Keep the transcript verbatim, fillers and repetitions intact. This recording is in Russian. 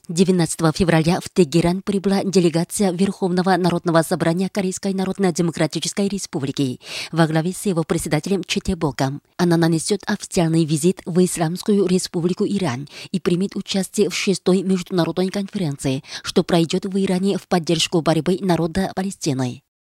девятнадцатого февраля в Тегеран прибыла делегация Верховного Народного собрания Корейской Народно-Демократической Республики во главе с его председателем Четебоком. Она нанесет официальный визит в Исламскую Республику Иран и примет участие в шестой международной конференции, что пройдет в Иране в поддержку борьбы народа Палестины.